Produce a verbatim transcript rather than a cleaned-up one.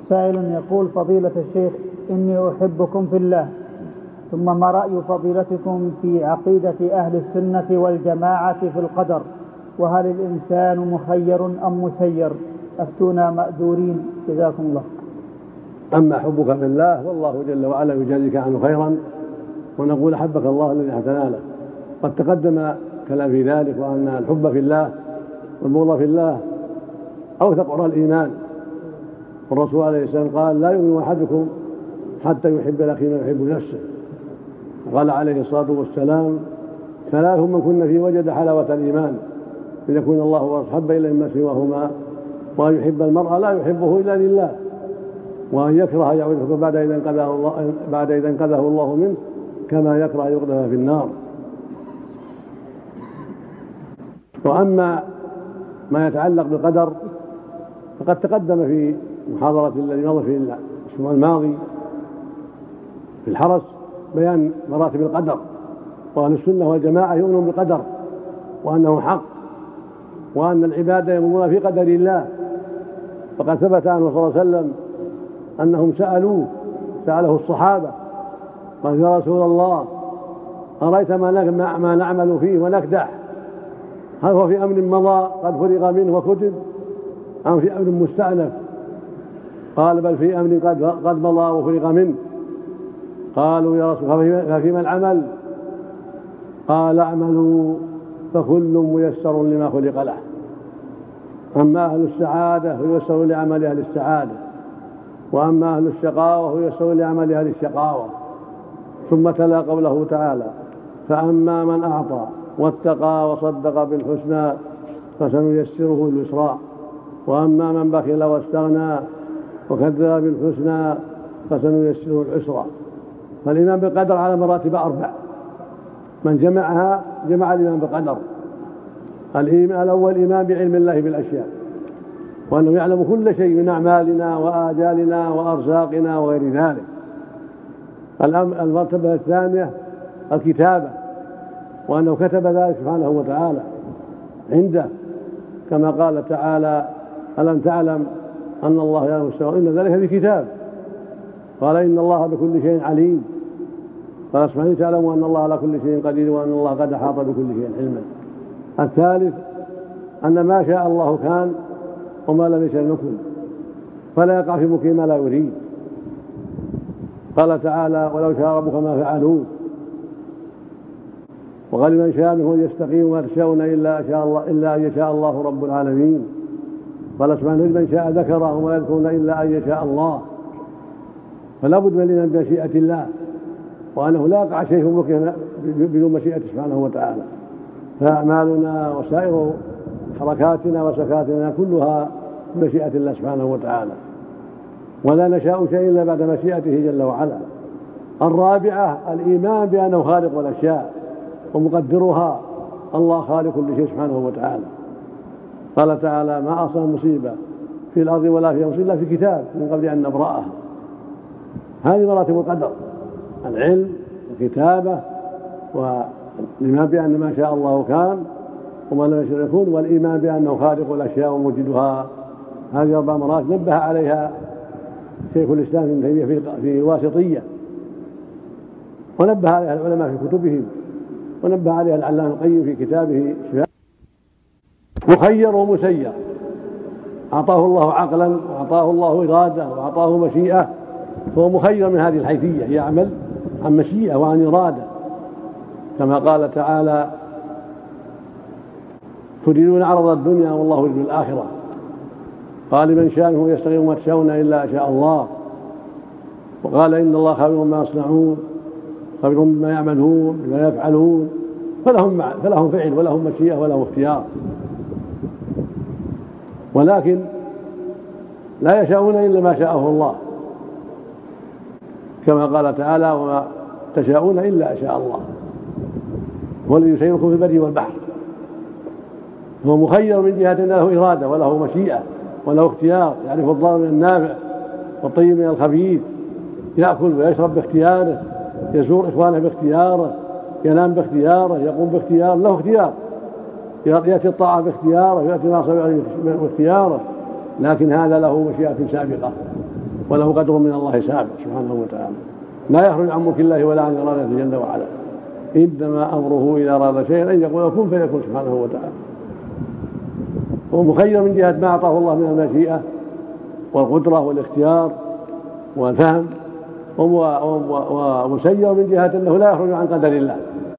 سائل يقول: فضيلة الشيخ، إني أحبكم في الله، ثم ما رأي فضيلتكم في عقيدة أهل السنة والجماعة في القدر؟ وهل الإنسان مخير أم مسير؟ أفتونا مأجورين جزاكم الله. أما حبك في الله والله جل وعلا يجازيك عنه خيرا، ونقول أحبك الله الذي أحببتنا له. قد تقدم كلام في ذلك، وأن الحب في الله والبغض في الله أوثق عرى الإيمان. والرسول عليه السلام قال: لا يؤمن أحدكم حتى يحب لأخيه ما يحب نفسه. قال عليه الصلاة والسلام: ثلاث من كن فيه وجد حلاوة الإيمان، أن يكون الله وأحب إليه مما سواهما، وأن يحب المرء لا يحبه إلا لله، وأن يكره أن يعود الحكم بعد إذا انقذه الله بعد إذا انقذه الله منه، كما يكره أن يقذف في النار. وأما ما يتعلق بالقدر فقد تقدم في محاضرة الذي مضى في الأسبوع الماضي في الحرس بيان مراتب القدر، وأهل السنة والجماعة يؤمنون بالقدر وأنه حق، وأن العباد يؤمنون في قدر الله. فقد ثبت عنه صلى الله عليه وسلم أنهم سألوه سأله الصحابة: قال: يا رسول الله، أرأيت ما نعمل فيه ونكدح، هل هو في أمر مضى قد فرغ منه وكتب، أم في أمر مستأنف؟ قال: بل في أمر قد مضى وفرغ منه. قالوا: يا رسول الله، ففيما العمل؟ قال: اعملوا فكل ميسر لما خلق له. أما أهل السعادة فييسرون لعمل أهل السعادة، وأما أهل الشقاوة فييسرون لعمل أهل الشقاوة. ثم تلا قوله تعالى: فأما من أعطى واتقى وصدق بالحسنى فسنيسره لليسرى، وأما من بخل واستغنى وكذب بالحسنى فسنيسره العسرى. فالإيمان بالقدر على مراتب أربع، من جمعها جمع الإيمان بالقدر. الإيمان الأول إيمان بعلم الله بالأشياء، وأنه يعلم كل شيء من أعمالنا وآجالنا وأرزاقنا وغير ذلك. المرتبة الثانية الكتابة، وأنه كتب ذلك سبحانه وتعالى عنده، كما قال تعالى: ألم تعلم أن الله يعلم السر، إن ذلك في كتاب. قال: إن الله بكل شيء عليم. قال سبحانه: تعلموا أن الله على كل شيء قدير، وأن الله قد أحاط بكل شيء علما. الثالث أن ما شاء الله كان، وما لم يشأ لم يكن، فلا يقع في ملكه ما لا يريد. قال تعالى: ولو شاء ربك ما فعلوه. وقال: من شاء منهم يستقيم وما تشاءون إلا شاء الله إلا أن يشاء الله رب العالمين. قال سبحانه: من شاء ذكره وما يذكرون إلا أن يشاء الله. فلا بد من الإيمان بمشيئة الله، وأنه لا يقع شيء في ملكه بدون مشيئته سبحانه وتعالى. فأعمالنا وسائر حركاتنا وسكاتنا كلها بمشيئة الله سبحانه وتعالى، ولا نشاء شيء إلا بعد مشيئته جل وعلا. الرابعة الإيمان بأنه خالق الأشياء ومقدرها، الله خالق كل شيء سبحانه وتعالى. قال تعالى: ما أصاب مصيبة في الأرض ولا في أنفسهم إلا في كتاب من قبل أن نبرأها. هذه مراتب القدر: العلم والكتابة والإيمان بأن ما شاء الله كان وما لم يشأ يكون، والإيمان بأنه خالق الأشياء وموجدها. هذه أربع مراتب نبه عليها شيخ الإسلام ابن تيمية في الواسطية، ونبه عليها العلماء في كتبهم، ونبه عليها العلامة القيم في كتابه شفاء. مخير ومسير، أعطاه الله عقلا وأعطاه الله إرادة وأعطاه مشيئة، فهو مخير من هذه الحيثية، يعمل عن مشيئة وعن إرادة، كما قال تعالى: تريدون عرض الدنيا والله يريد الآخرة. قال: من شاء منهم يستقيم وما تشاءون إلا شاء الله. وقال: إن الله خبير بما يصنعون، خبير بما يعملون بما يفعلون. فلهم فلهم فعل ولهم مشيئة ولهم اختيار، ولكن لا يشاءون إلا ما شاءه الله، كما قال تعالى: وما تشاءون إلا شاء الله، هو الذي يسيركم في البر والبحر. هو مخير من جهة أن له إرادة وله مشيئة وله اختيار، يعرف الضار من النافع والطيب من الخبيث، يأكل ويشرب باختياره، يزور إخوانه باختياره، ينام باختياره، يقوم باختياره، له اختيار، يأتي الطاعة باختياره، يأتي المعصية باختياره، لكن هذا له مشيئة سابقة وله قدر من الله سابق سبحانه وتعالى، لا يخرج عن ملك الله ولا عن إرادته جل وعلا، إنما أمره إذا أراد شيئا أن يقول كن فيكون سبحانه وتعالى. هو مخير من جهة ما أعطاه الله من المشيئة والقدرة والاختيار والفهم، ومسير من جهة أنه لا يخرج عن قدر الله